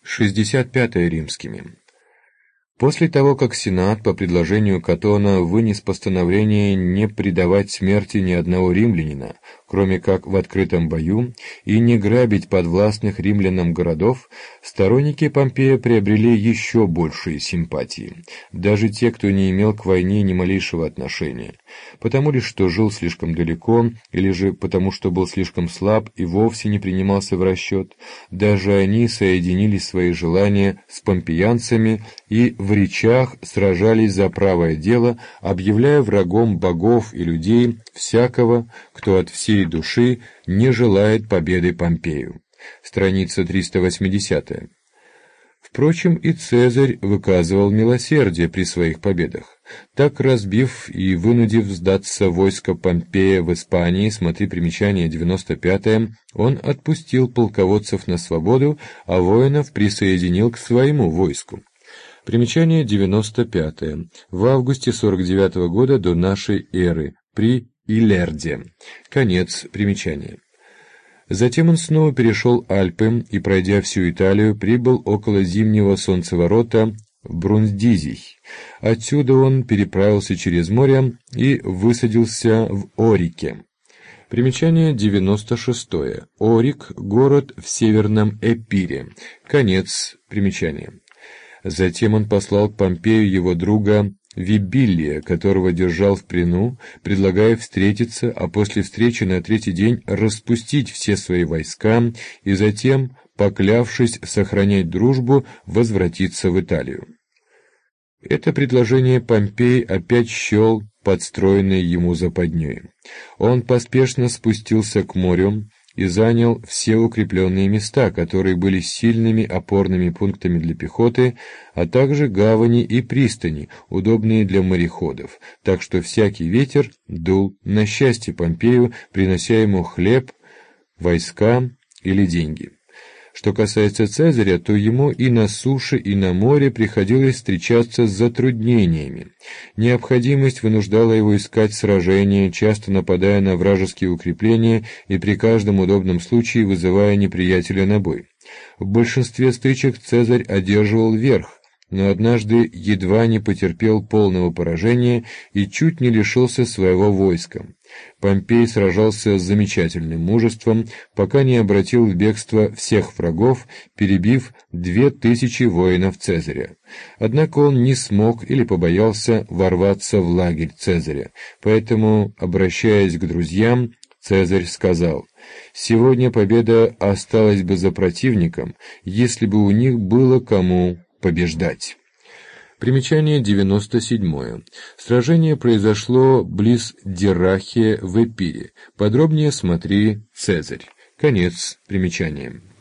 65 римскими. После того, как Сенат по предложению Катона вынес постановление не предавать смерти ни одного римлянина, кроме как в открытом бою, и не грабить подвластных римлянам городов, сторонники Помпея приобрели еще большие симпатии, даже те, кто не имел к войне ни малейшего отношения, потому ли что жил слишком далеко, или же потому что был слишком слаб и вовсе не принимался в расчет, даже они соединили свои желания с помпеянцами и в речах сражались за правое дело, объявляя врагом богов и людей всякого, кто от всей души не желает победы Помпею. Страница 380. Впрочем, и Цезарь выказывал милосердие при своих победах. Так, разбив и вынудив сдаться войско Помпея в Испании, смотри примечание 95, он отпустил полководцев на свободу, а воинов присоединил к своему войску. Примечание 95. В августе 49 года до нашей эры, при Илерде. Конец примечания. Затем он снова перешел Альпы и, пройдя всю Италию, прибыл около зимнего солнцеворота в Брундизий. Отсюда он переправился через море и высадился в Орике. Примечание 96. Орик – город в северном Эпире. Конец примечания. Затем он послал к Помпею его друга Вибиллия, которого держал в плену, предлагая встретиться, а после встречи на третий день распустить все свои войска и затем, поклявшись сохранять дружбу, возвратиться в Италию. Это предложение Помпей опять счел подстроенной ему западней. Он поспешно спустился к морю и занял все укрепленные места, которые были сильными опорными пунктами для пехоты, а также гавани и пристани, удобные для мореходов, так что всякий ветер дул на счастье Помпею, принося ему хлеб, войска или деньги. Что касается Цезаря, то ему и на суше, и на море приходилось встречаться с затруднениями. Необходимость вынуждала его искать сражения, часто нападая на вражеские укрепления и при каждом удобном случае вызывая неприятеля на бой. В большинстве стычек Цезарь одерживал верх, но однажды едва не потерпел полного поражения и чуть не лишился своего войска. Помпей сражался с замечательным мужеством, пока не обратил в бегство всех врагов, перебив 2000 воинов Цезаря. Однако он не смог или побоялся ворваться в лагерь Цезаря, поэтому, обращаясь к друзьям, Цезарь сказал: «Сегодня победа осталась бы за противником, если бы у них было кому побеждать». Примечание 97. Сражение произошло близ Диррахия в Эпире. Подробнее смотри Цезарь. Конец примечания.